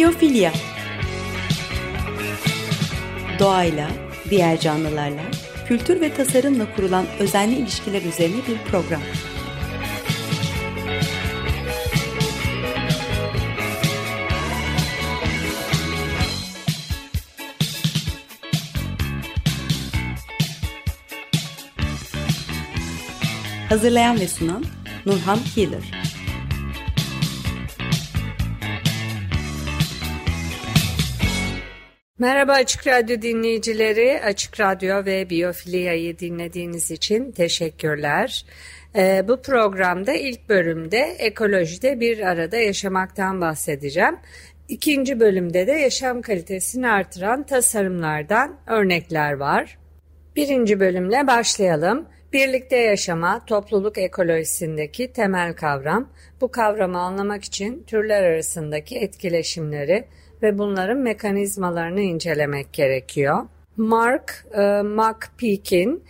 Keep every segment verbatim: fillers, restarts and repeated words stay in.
Biyofilya. Doğayla, diğer canlılarla, kültür ve tasarımla kurulan özenli ilişkiler üzerine bir program. Hazırlayan ve sunan Nurhan Healer. Merhaba Açık Radyo dinleyicileri, Açık Radyo ve Biyofilya'yı dinlediğiniz için teşekkürler. Ee, bu programda ilk bölümde ekolojide bir arada yaşamaktan bahsedeceğim. İkinci bölümde de yaşam kalitesini artıran tasarımlardan örnekler var. Birinci bölümle başlayalım. Birlikte yaşama, topluluk ekolojisindeki temel kavram. Bu kavramı anlamak için türler arasındaki etkileşimleri ve bunların mekanizmalarını incelemek gerekiyor. Mark e, McPeak'in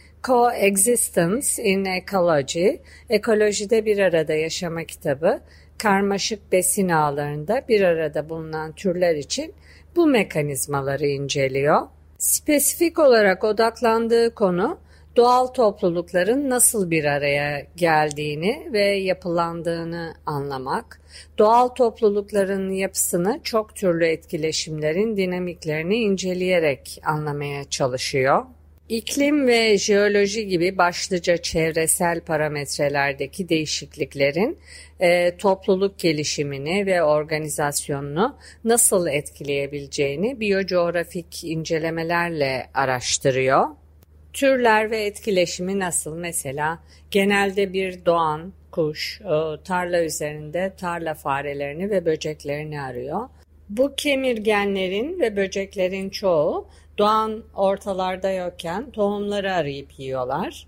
Coexistence in Ecology, Ekolojide Bir Arada Yaşama kitabı, karmaşık besin ağlarında bir arada bulunan türler için bu mekanizmaları inceliyor. Spesifik olarak odaklandığı konu, doğal toplulukların nasıl bir araya geldiğini ve yapılandığını anlamak, doğal toplulukların yapısını çok türlü etkileşimlerin dinamiklerini inceleyerek anlamaya çalışıyor. İklim ve jeoloji gibi başlıca çevresel parametrelerdeki değişikliklerin e, topluluk gelişimini ve organizasyonunu nasıl etkileyebileceğini biyocoğrafik incelemelerle araştırıyor. Türler ve etkileşimi nasıl? Mesela genelde bir doğan kuş tarla üzerinde tarla farelerini ve böceklerini arıyor. Bu kemirgenlerin ve böceklerin çoğu doğan ortalarda yokken tohumları arayıp yiyorlar.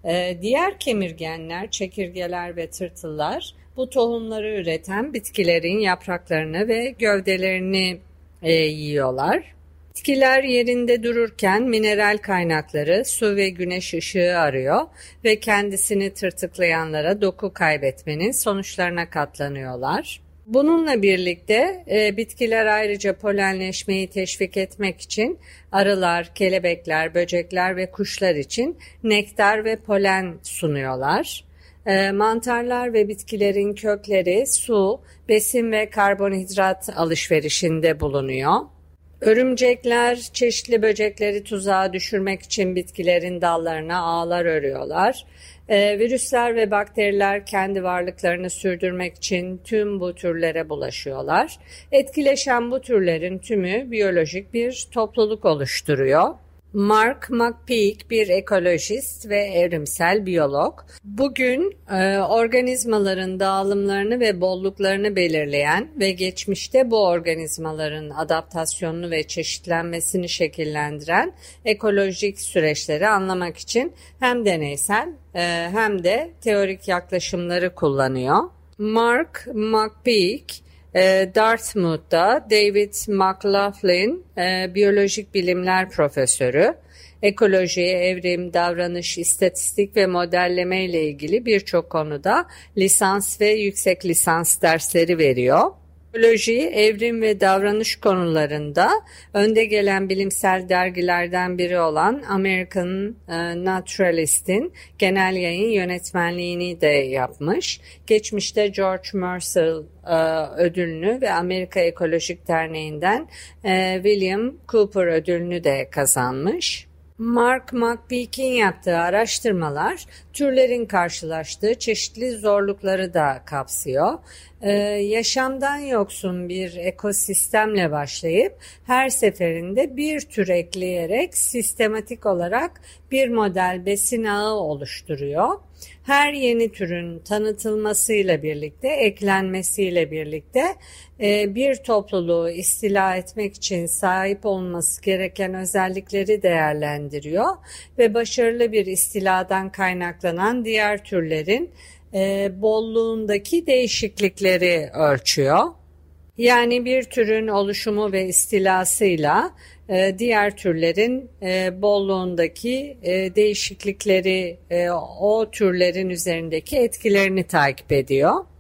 Diğer kemirgenler, çekirgeler ve tırtıllar bu tohumları üreten bitkilerin yapraklarını ve gövdelerini yiyorlar. Bitkiler yerinde dururken mineral kaynakları, su ve güneş ışığı arıyor ve kendisini tırtıklayanlara doku kaybetmenin sonuçlarına katlanıyorlar. Bununla birlikte e, bitkiler ayrıca polenleşmeyi teşvik etmek için arılar, kelebekler, böcekler ve kuşlar için nektar ve polen sunuyorlar. E, mantarlar ve bitkilerin kökleri su, besin ve karbonhidrat alışverişinde bulunuyor. Örümcekler çeşitli böcekleri tuzağa düşürmek için bitkilerin dallarına ağlar örüyorlar. Ee, virüsler ve bakteriler kendi varlıklarını sürdürmek için tüm bu türlere bulaşıyorlar. Etkileşen bu türlerin tümü biyolojik bir topluluk oluşturuyor. Mark McPeak bir ekolojist ve evrimsel biyolog. Bugün e, organizmaların dağılımlarını ve bolluklarını belirleyen ve geçmişte bu organizmaların adaptasyonunu ve çeşitlenmesini şekillendiren ekolojik süreçleri anlamak için hem deneysel e, hem de teorik yaklaşımları kullanıyor. Mark McPeak Dartmouth'ta David McLaughlin e, biyolojik bilimler profesörü, ekoloji, evrim, davranış, istatistik ve modelleme ile ilgili birçok konuda lisans ve yüksek lisans dersleri veriyor. Ekoloji, evrim ve davranış konularında önde gelen bilimsel dergilerden biri olan American Naturalist'in genel yayın yönetmenliğini de yapmış. Geçmişte George Mercer ödülünü ve Amerika Ekolojik Derneği'nden William Cooper ödülünü de kazanmış. Mark McPeak'in yaptığı araştırmalar türlerin karşılaştığı çeşitli zorlukları da kapsıyor. Ee, yaşamdan yoksun bir ekosistemle başlayıp her seferinde bir tür ekleyerek sistematik olarak bir model besin ağı oluşturuyor. Her yeni türün tanıtılmasıyla birlikte, eklenmesiyle birlikte e, bir topluluğu istila etmek için sahip olması gereken özellikleri değerlendiriyor ve başarılı bir istiladan kaynaklanan diğer türlerin e, bolluğundaki değişiklikleri ölçüyor. Yani bir türün oluşumu ve istilasıyla diğer türlerin bolluğundaki değişiklikleri, o türlerin üzerindeki etkilerini takip ediyor.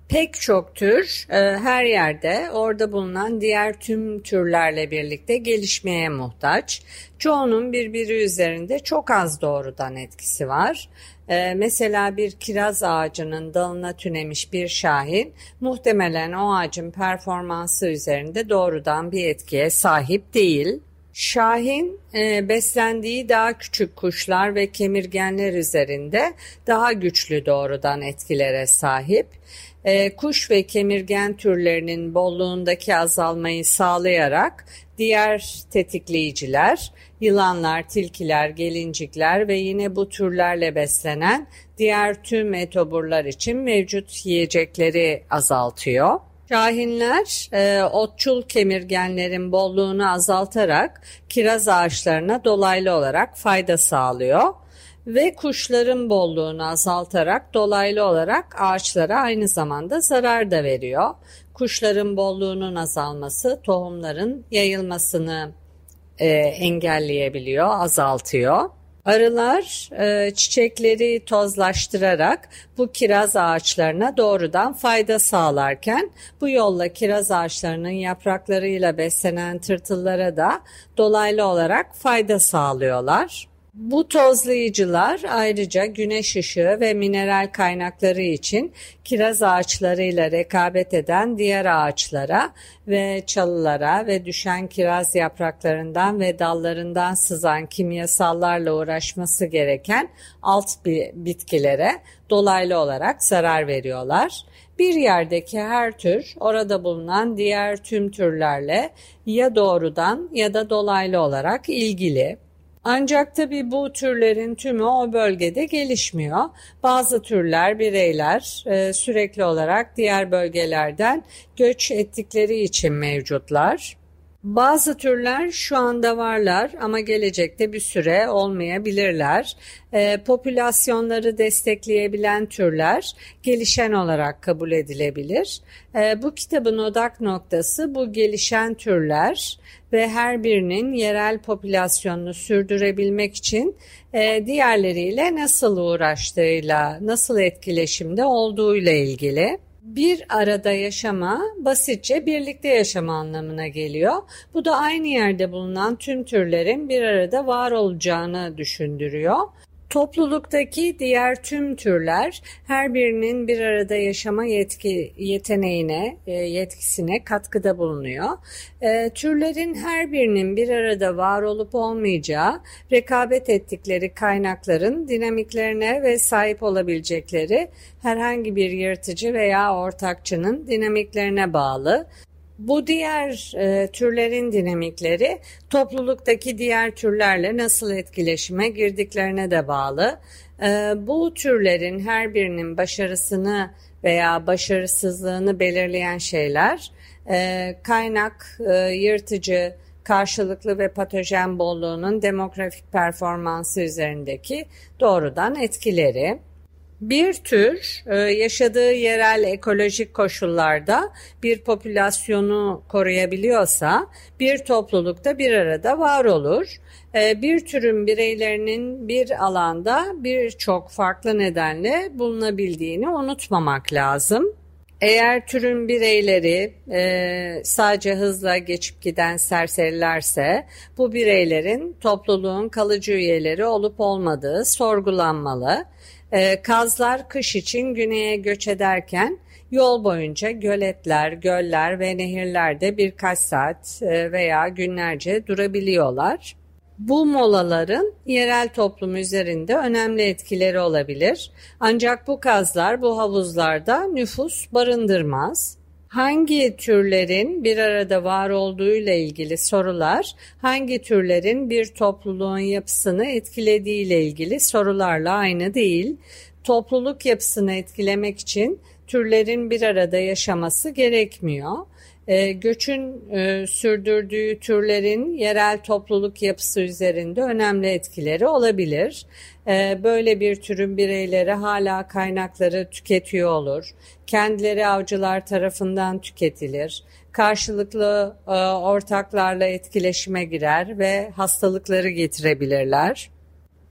Pek çok tür e, her yerde orada bulunan diğer tüm türlerle birlikte gelişmeye muhtaç. Çoğunun birbiri üzerinde çok az doğrudan etkisi var. E, mesela bir kiraz ağacının dalına tünemiş bir şahin muhtemelen o ağacın performansı üzerinde doğrudan bir etkiye sahip değil. Şahin e, beslendiği daha küçük kuşlar ve kemirgenler üzerinde daha güçlü doğrudan etkilere sahip. E, kuş ve kemirgen türlerinin bolluğundaki azalmayı sağlayarak diğer tetikleyiciler, yılanlar, tilkiler, gelincikler ve yine bu türlerle beslenen diğer tüm etoburlar için mevcut yiyecekleri azaltıyor. Şahinler e, otçul kemirgenlerin bolluğunu azaltarak kiraz ağaçlarına dolaylı olarak fayda sağlıyor ve kuşların bolluğunu azaltarak dolaylı olarak ağaçlara aynı zamanda zarar da veriyor. Kuşların bolluğunun azalması tohumların yayılmasını e, engelleyebiliyor, azaltıyor. Arılar e, çiçekleri tozlaştırarak bu kiraz ağaçlarına doğrudan fayda sağlarken bu yolla kiraz ağaçlarının yapraklarıyla beslenen tırtıllara da dolaylı olarak fayda sağlıyorlar. Bu tozlayıcılar ayrıca güneş ışığı ve mineral kaynakları için kiraz ağaçlarıyla rekabet eden diğer ağaçlara ve çalılara ve düşen kiraz yapraklarından ve dallarından sızan kimyasallarla uğraşması gereken alt bitkilere dolaylı olarak zarar veriyorlar. Bir yerdeki her tür orada bulunan diğer tüm türlerle ya doğrudan ya da dolaylı olarak ilgili. Ancak tabii bu türlerin tümü o bölgede gelişmiyor. Bazı türler, bireyler e, sürekli olarak diğer bölgelerden göç ettikleri için mevcutlar. Bazı türler şu anda varlar ama gelecekte bir süre olmayabilirler. E, popülasyonları destekleyebilen türler gelişen olarak kabul edilebilir. E, bu kitabın odak noktası bu gelişen türler ve her birinin yerel popülasyonunu sürdürebilmek için e, diğerleriyle nasıl uğraştığıyla, nasıl etkileşimde olduğuyla ilgili. Bir arada yaşama basitçe birlikte yaşama anlamına geliyor. Bu da aynı yerde bulunan tüm türlerin bir arada var olacağını düşündürüyor. Topluluktaki diğer tüm türler her birinin bir arada yaşama yetki, yeteneğine, yetkisine katkıda bulunuyor. E, türlerin her birinin bir arada var olup olmayacağı, rekabet ettikleri kaynakların dinamiklerine ve sahip olabilecekleri herhangi bir yırtıcı veya ortakçının dinamiklerine bağlı. Bu diğer e, türlerin dinamikleri topluluktaki diğer türlerle nasıl etkileşime girdiklerine de bağlı. E, bu türlerin her birinin başarısını veya başarısızlığını belirleyen şeyler e, kaynak, e, yırtıcı, karşılıklı ve patojen bolluğunun demografik performansı üzerindeki doğrudan etkileri. Bir tür yaşadığı yerel ekolojik koşullarda bir popülasyonu koruyabiliyorsa bir toplulukta bir arada var olur. Bir türün bireylerinin bir alanda birçok farklı nedenle bulunabildiğini unutmamak lazım. Eğer türün bireyleri e, sadece hızla geçip giden serserilerse bu bireylerin topluluğun kalıcı üyeleri olup olmadığı sorgulanmalı. E, kazlar kış için güneye göç ederken yol boyunca göletler, göller ve nehirlerde birkaç saat e, veya günlerce durabiliyorlar. Bu molaların yerel toplum üzerinde önemli etkileri olabilir. Ancak bu kazlar bu havuzlarda nüfus barındırmaz. Hangi türlerin bir arada var olduğuyla ilgili sorular, hangi türlerin bir topluluğun yapısını etkilediğiyle ilgili sorularla aynı değil. Topluluk yapısını etkilemek için türlerin bir arada yaşaması gerekmiyor. E, göçün e, sürdürdüğü türlerin yerel topluluk yapısı üzerinde önemli etkileri olabilir. E, böyle bir türün bireyleri hala kaynakları tüketiyor olur. Kendileri avcılar tarafından tüketilir. Karşılıklı e, ortaklarla etkileşime girer ve hastalıkları getirebilirler.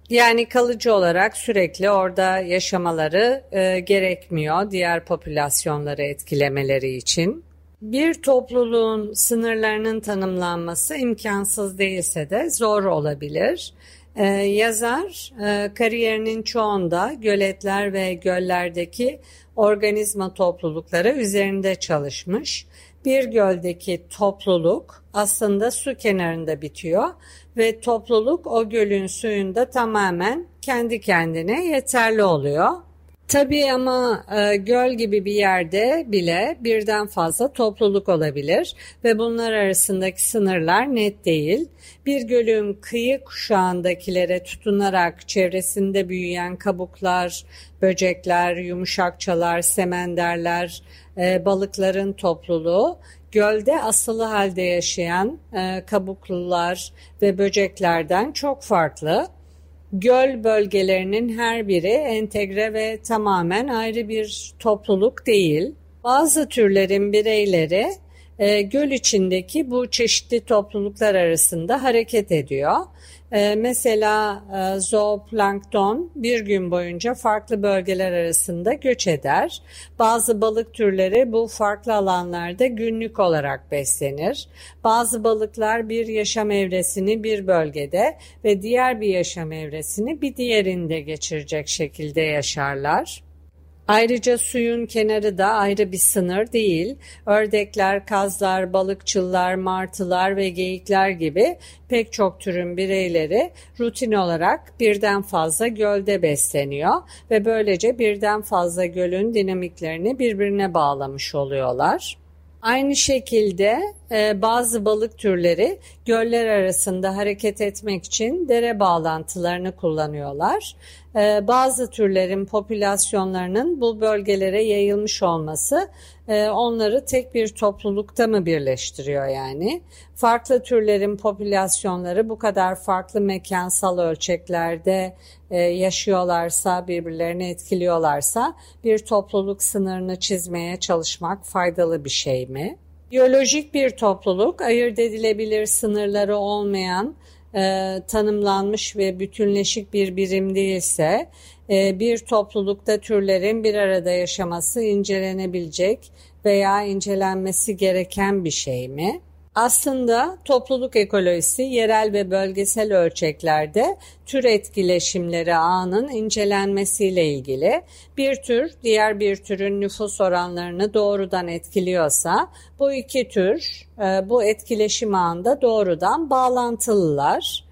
Yani kalıcı olarak sürekli orada yaşamaları e, gerekmiyor diğer popülasyonları etkilemeleri için. Bir topluluğun sınırlarının tanımlanması imkansız değilse de zor olabilir. Ee, yazar e, kariyerinin çoğunda göletler ve göllerdeki organizma toplulukları üzerinde çalışmış. Bir göldeki topluluk aslında su kenarında bitiyor ve topluluk o gölün suyunda tamamen kendi kendine yeterli oluyor. Tabii ama e, göl gibi bir yerde bile birden fazla topluluk olabilir ve bunlar arasındaki sınırlar net değil. Bir gölün kıyı kuşağındakilere tutunarak çevresinde büyüyen kabuklar, böcekler, yumuşakçalar, semenderler, e, balıkların topluluğu, gölde asılı halde yaşayan e, kabuklular ve böceklerden çok farklı. Göl bölgelerinin her biri entegre ve tamamen ayrı bir topluluk değil. Bazı türlerin bireyleri e, göl içindeki bu çeşitli topluluklar arasında hareket ediyor. E, mesela e, zooplankton bir gün boyunca farklı bölgeler arasında göç eder. Bazı balık türleri bu farklı alanlarda günlük olarak beslenir. Bazı balıklar bir yaşam evresini bir bölgede ve diğer bir yaşam evresini bir diğerinde geçirecek şekilde yaşarlar. Ayrıca suyun kenarı da ayrı bir sınır değil. Ördekler, kazlar, balıkçıllar, martılar ve geyikler gibi pek çok türün bireyleri rutin olarak birden fazla gölde besleniyor ve böylece birden fazla gölün dinamiklerini birbirine bağlamış oluyorlar. Aynı şekilde e, bazı balık türleri göller arasında hareket etmek için dere bağlantılarını kullanıyorlar. E, bazı türlerin popülasyonlarının bu bölgelere yayılmış olması e, onları tek bir toplulukta mı birleştiriyor yani? Farklı türlerin popülasyonları bu kadar farklı mekansal ölçeklerde e, yaşıyorlarsa, birbirlerini etkiliyorlarsa bir topluluk sınırını çizmeye çalışmak faydalı bir şey mi? Biyolojik bir topluluk ayırt edilebilir sınırları olmayan, e, tanımlanmış ve bütünleşik bir birim değilse, e, bir toplulukta türlerin bir arada yaşaması incelenebilecek veya incelenmesi gereken bir şey mi? Aslında topluluk ekolojisi yerel ve bölgesel ölçeklerde tür etkileşimleri ağının incelenmesiyle ilgili. Bir tür diğer bir türün nüfus oranlarını doğrudan etkiliyorsa bu iki tür bu etkileşim ağında doğrudan bağlantılılar.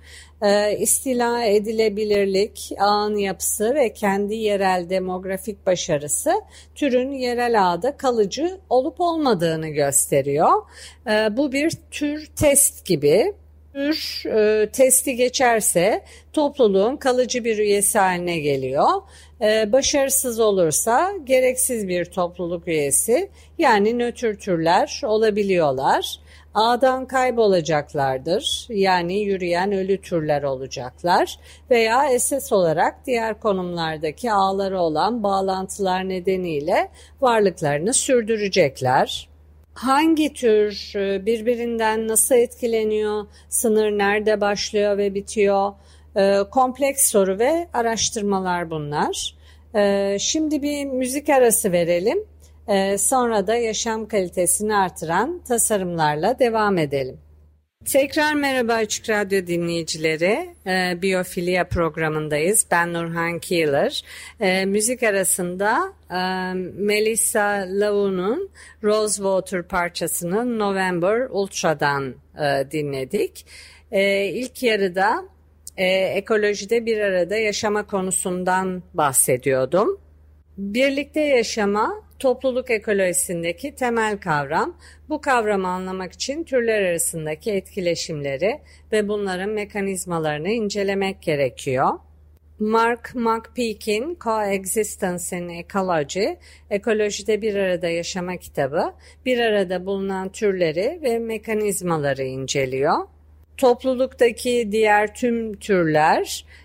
İstila edilebilirlik, ağın yapısı ve kendi yerel demografik başarısı türün yerel ağda kalıcı olup olmadığını gösteriyor. Bu bir tür test gibi. Tür e, testi geçerse topluluğun kalıcı bir üyesi haline geliyor. E, başarısız olursa gereksiz bir topluluk üyesi yani nötr türler olabiliyorlar. Ağdan kaybolacaklardır yani yürüyen ölü türler olacaklar veya esas olarak diğer konumlardaki ağları olan bağlantılar nedeniyle varlıklarını sürdürecekler. Hangi tür birbirinden nasıl etkileniyor, sınır nerede başlıyor ve bitiyor? E, kompleks soru ve araştırmalar bunlar. E, şimdi bir müzik arası verelim. E, sonra da yaşam kalitesini artıran tasarımlarla devam edelim. Tekrar merhaba Açık Radyo dinleyicileri. E, Biyofilya programındayız. Ben Nurhan Keeler. E, müzik arasında e, Melissa Lavu'nun Rosewater parçasını November Ultra'dan e, dinledik. E, ilk yarıda e, ekolojide bir arada yaşama konusundan bahsediyordum. Birlikte yaşama topluluk ekolojisindeki temel kavram. Bu kavramı anlamak için türler arasındaki etkileşimleri ve bunların mekanizmalarını incelemek gerekiyor. Mark McPeak'in Coexistence in Ecology, Ekolojide Bir Arada Yaşama kitabı, bir arada bulunan türleri ve mekanizmaları inceliyor. Topluluktaki diğer tüm türler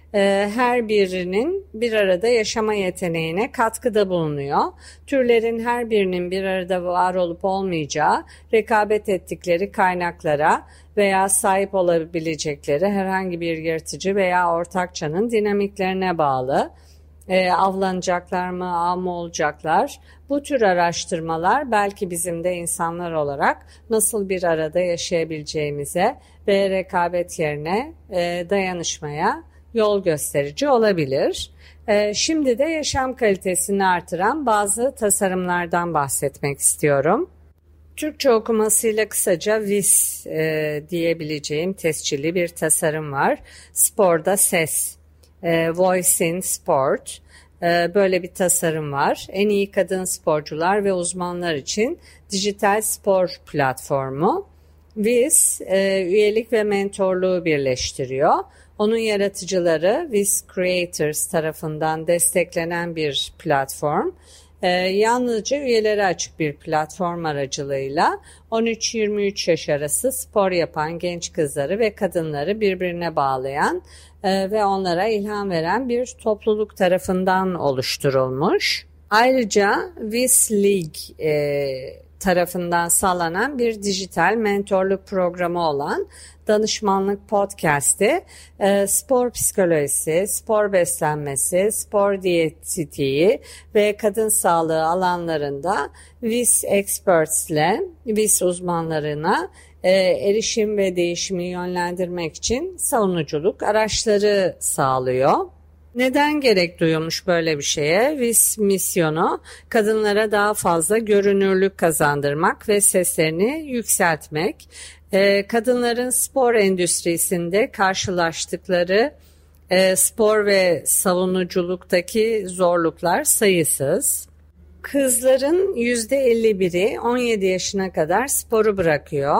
her birinin bir arada yaşama yeteneğine katkıda bulunuyor. Türlerin her birinin bir arada var olup olmayacağı, rekabet ettikleri kaynaklara veya sahip olabilecekleri herhangi bir yırtıcı veya ortakçanın dinamiklerine bağlı. E, avlanacaklar mı, av mı olacaklar? Bu tür araştırmalar belki bizim de insanlar olarak nasıl bir arada yaşayabileceğimize ve rekabet yerine e, dayanışmaya yol gösterici olabilir. E, şimdi de yaşam kalitesini artıran bazı tasarımlardan bahsetmek istiyorum. Türkçe okumasıyla kısaca V I S e, diyebileceğim tescilli bir tasarım var. Sporda ses. Voice in Sport, böyle bir tasarım var. En iyi kadın sporcular ve uzmanlar için dijital spor platformu. V I S üyelik ve mentorluğu birleştiriyor. Onun yaratıcıları V I S Creators tarafından desteklenen bir platform. Ee, yalnızca üyelere açık bir platform aracılığıyla on üç yirmi üç yaş arası spor yapan genç kızları ve kadınları birbirine bağlayan e, ve onlara ilham veren bir topluluk tarafından oluşturulmuş. Ayrıca V I S League e, tarafından sağlanan bir dijital mentorluk programı olan Danışmanlık Podcast'i, e, spor psikolojisi, spor beslenmesi, spor diyetetiği ve kadın sağlığı alanlarında V I S Experts ile V I S uzmanlarına e, erişim ve değişimi yönlendirmek için savunuculuk araçları sağlıyor. Neden gerek duyulmuş böyle bir şeye? V I S misyonu kadınlara daha fazla görünürlük kazandırmak ve seslerini yükseltmek. Ee, kadınların spor endüstrisinde karşılaştıkları e, spor ve savunuculuktaki zorluklar sayısız. Kızların yüzde elli biri on yedi yaşına kadar sporu bırakıyor.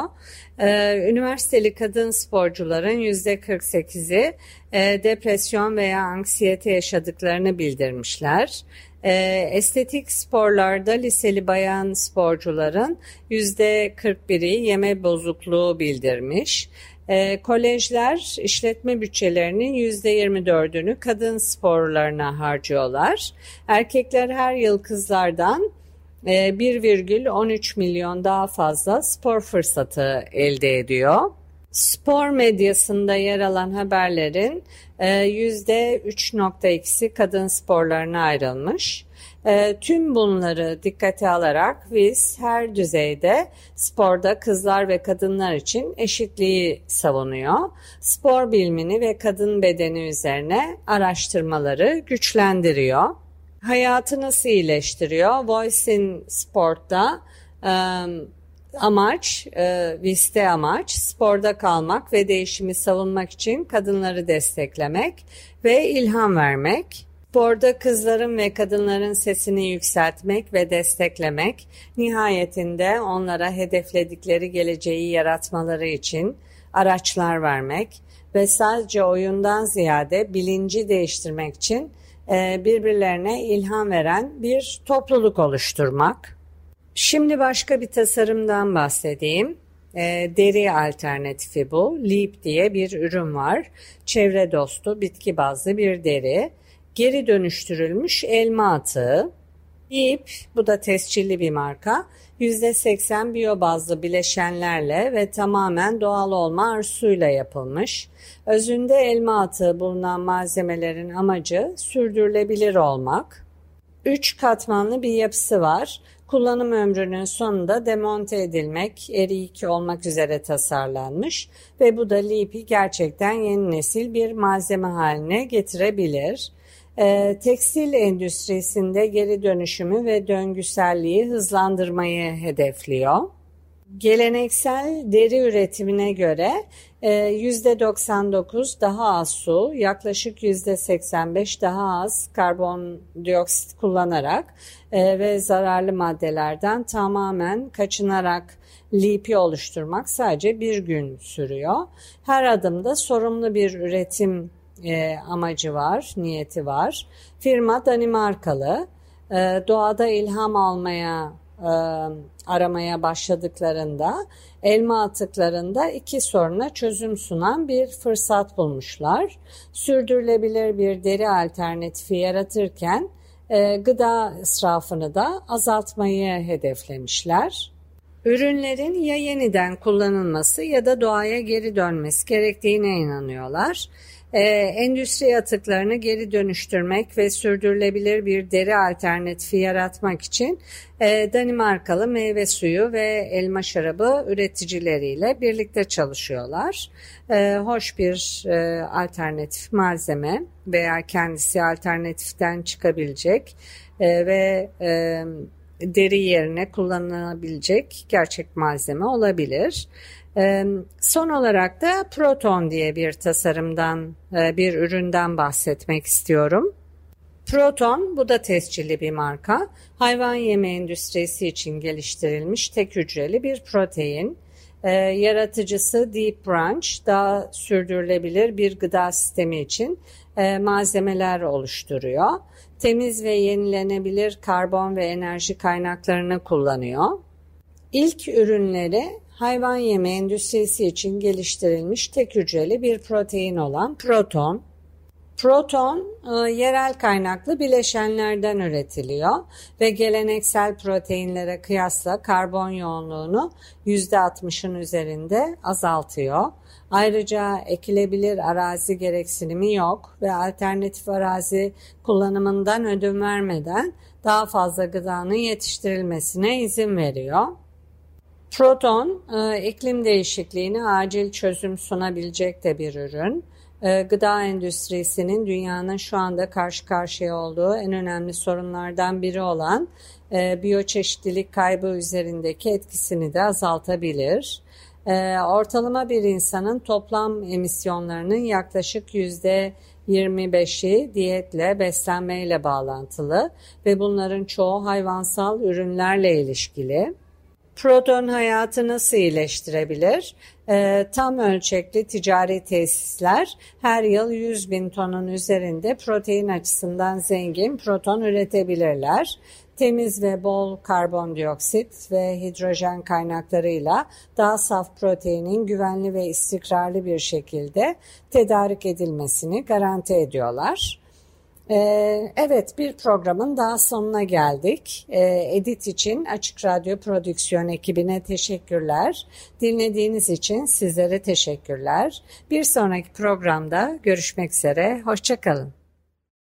Ee, üniversiteli kadın sporcuların yüzde kırk sekizi e, depresyon veya anksiyete yaşadıklarını bildirmişler. E, estetik sporlarda liseli bayan sporcuların yüzde kırk biri yeme bozukluğu bildirmiş. E, kolejler işletme bütçelerinin yüzde yirmi dördünü kadın sporlarına harcıyorlar. Erkekler her yıl kızlardan bir virgül on üç milyon daha fazla spor fırsatı elde ediyor. Spor medyasında yer alan haberlerin yüzde üç nokta ikisi kadın sporlarına ayrılmış. Tüm bunları dikkate alarak V I S her düzeyde sporda kızlar ve kadınlar için eşitliği savunuyor. Spor bilimini ve kadın bedeni üzerine araştırmaları güçlendiriyor. Hayatı nasıl iyileştiriyor? Voice in Sport'ta e, amaç, e, V I S'te amaç sporda kalmak ve değişimi savunmak için kadınları desteklemek ve ilham vermek. Sporda kızların ve kadınların sesini yükseltmek ve desteklemek, nihayetinde onlara hedefledikleri geleceği yaratmaları için araçlar vermek ve sadece oyundan ziyade bilinci değiştirmek için birbirlerine ilham veren bir topluluk oluşturmak. Şimdi başka bir tasarımdan bahsedeyim. Deri alternatifi bu. Leap diye bir ürün var. Çevre dostu, bitki bazlı bir deri. Geri dönüştürülmüş elma atığı. Leap, bu da tescilli bir marka. yüzde seksen biyobazlı bileşenlerle ve tamamen doğal olma arzusuyla yapılmış. Özünde elma atığı bulunan malzemelerin amacı sürdürülebilir olmak. Üç katmanlı bir yapısı var. Kullanım ömrünün sonunda demonte edilmek, eriyik olmak üzere tasarlanmış ve bu da Leap'i gerçekten yeni nesil bir malzeme haline getirebilir. E, tekstil endüstrisinde geri dönüşümü ve döngüselliği hızlandırmayı hedefliyor. Geleneksel deri üretimine göre e, yüzde doksan dokuz daha az su, yaklaşık yüzde seksen beş daha az karbondioksit kullanarak e, ve zararlı maddelerden tamamen kaçınarak Leap'i oluşturmak sadece bir gün sürüyor. Her adımda sorumlu bir üretim E, amacı var, niyeti var. Firma Danimarkalı, e, doğada ilham almaya e, aramaya başladıklarında elma atıklarında iki soruna çözüm sunan bir fırsat bulmuşlar. Sürdürülebilir bir deri alternatifi yaratırken e, gıda israfını da azaltmayı hedeflemişler. Ürünlerin ya yeniden kullanılması ya da doğaya geri dönmesi gerektiğine inanıyorlar. Ee, endüstri atıklarını geri dönüştürmek ve sürdürülebilir bir deri alternatifi yaratmak için e, Danimarkalı meyve suyu ve elma şarabı üreticileriyle birlikte çalışıyorlar. E, hoş bir e, alternatif malzeme veya kendisi alternatiften çıkabilecek e, ve e, deri yerine kullanılabilecek gerçek malzeme olabilir. Son olarak da Proton diye bir tasarımdan, bir üründen bahsetmek istiyorum. Proton, bu da tescilli bir marka. Hayvan yemi endüstrisi için geliştirilmiş tek hücreli bir protein. Yaratıcısı Deep Branch, daha sürdürülebilir bir gıda sistemi için malzemeler oluşturuyor. Temiz ve yenilenebilir karbon ve enerji kaynaklarını kullanıyor. İlk ürünleri hayvan yemi endüstrisi için geliştirilmiş tek hücreli bir protein olan Proton. Proton e, yerel kaynaklı bileşenlerden üretiliyor ve geleneksel proteinlere kıyasla karbon yoğunluğunu yüzde altmışın üzerinde azaltıyor. Ayrıca ekilebilir arazi gereksinimi yok ve alternatif arazi kullanımından ödün vermeden daha fazla gıdanın yetiştirilmesine izin veriyor. Proton, iklim değişikliğine acil çözüm sunabilecek de bir ürün. Gıda endüstrisinin dünyanın şu anda karşı karşıya olduğu en önemli sorunlardan biri olan biyoçeşitlilik kaybı üzerindeki etkisini de azaltabilir. Ortalama bir insanın toplam emisyonlarının yaklaşık yüzde yirmi beşi diyetle, beslenmeyle bağlantılı ve bunların çoğu hayvansal ürünlerle ilişkili. Proton hayatı nasıl iyileştirebilir? E, tam ölçekli ticari tesisler her yıl yüz bin tonun üzerinde protein açısından zengin proton üretebilirler. Temiz ve bol karbondioksit ve hidrojen kaynaklarıyla daha saf proteinin güvenli ve istikrarlı bir şekilde tedarik edilmesini garanti ediyorlar. Ee, evet, bir programın daha sonuna geldik. Ee, Edit için Açık Radyo Prodüksiyon ekibine teşekkürler. Dinlediğiniz için sizlere teşekkürler. Bir sonraki programda görüşmek üzere. Hoşça kalın.